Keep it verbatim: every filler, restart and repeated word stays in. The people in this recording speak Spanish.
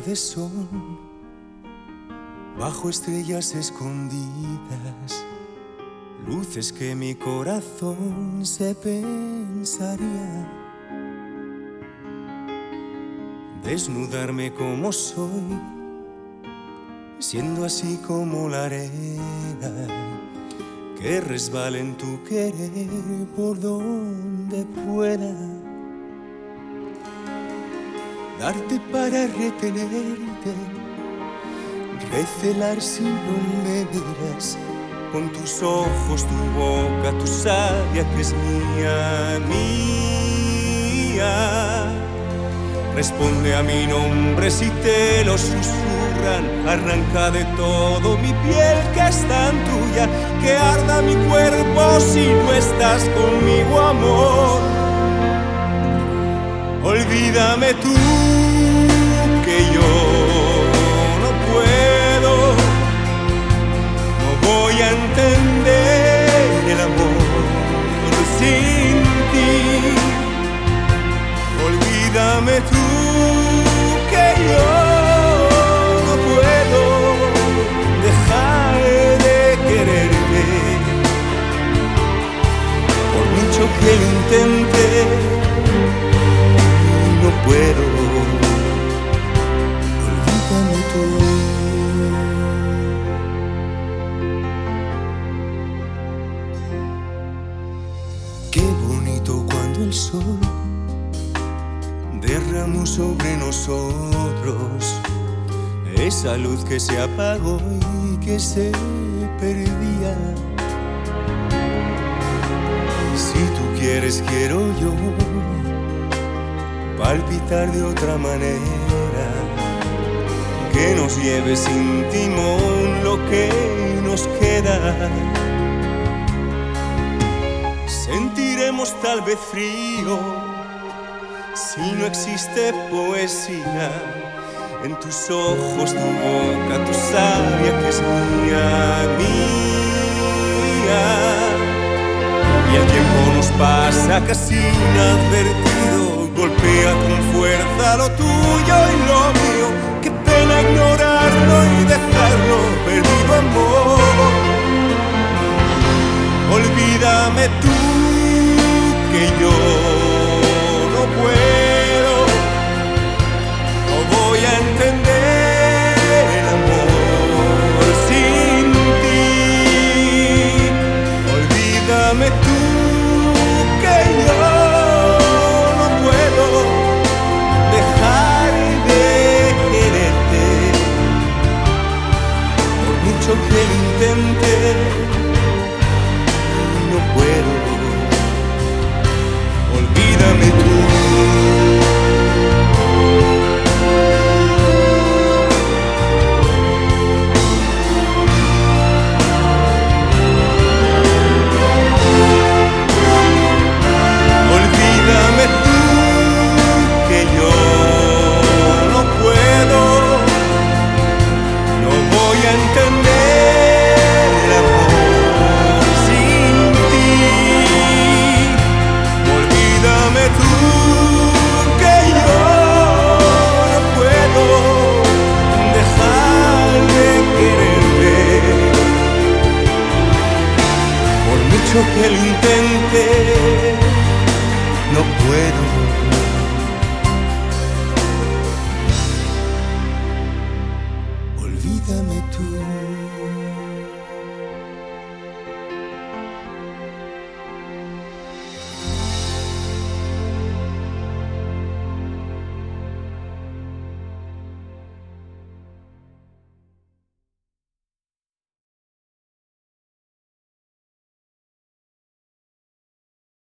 tardes son bajo estrellas escondidas, luces que mi corazón se pensaría. Desnudarme como soy, siendo así como la arena que resbala en tu querer por donde pueda. Darte para retenerte, recelar si no me miras, con tus ojos, tu boca, tu savia que es mía, mía. Responde a mi nombre si te lo susurran, arranca de todo mi piel que es tan tuya, que arda mi cuerpo si no estás conmigo, amor. Olvídame tú, que yo no puedo, no voy a entender el amor sin ti. Olvídame tú, que yo no puedo dejar de quererte, por mucho que lo intente, no puedo. Olvídame tú. Qué bonito cuando el sol derramó sobre nosotros esa luz que se apagó y que se perdía. Si tú quieres, quiero yo palpitar de otra manera, que nos lleve sin timón lo que nos queda. Sentiremos tal vez frío si no existe poesía en tus ojos, tu boca, tu savia que es mía, mía. Y el tiempo nos pasa casi inadvertido, golpea con fuerza lo tuyo y lo mío. Qué pena ignorarlo y dejarlo perdido, amor. Olvídame tú, que yo no puedo, no voy a entender el amor sin ti. Olvídame tú, que yo no puedo dejar de quererte, por mucho que lo intente, no puedo. Olvídame tú. Olvídame tú, que yo no puedo, no voy a entender el amor sin ti. Olvídame tú, que yo no puedo dejar de quererte, por mucho que lo intente, no puedo. Olvídame tú.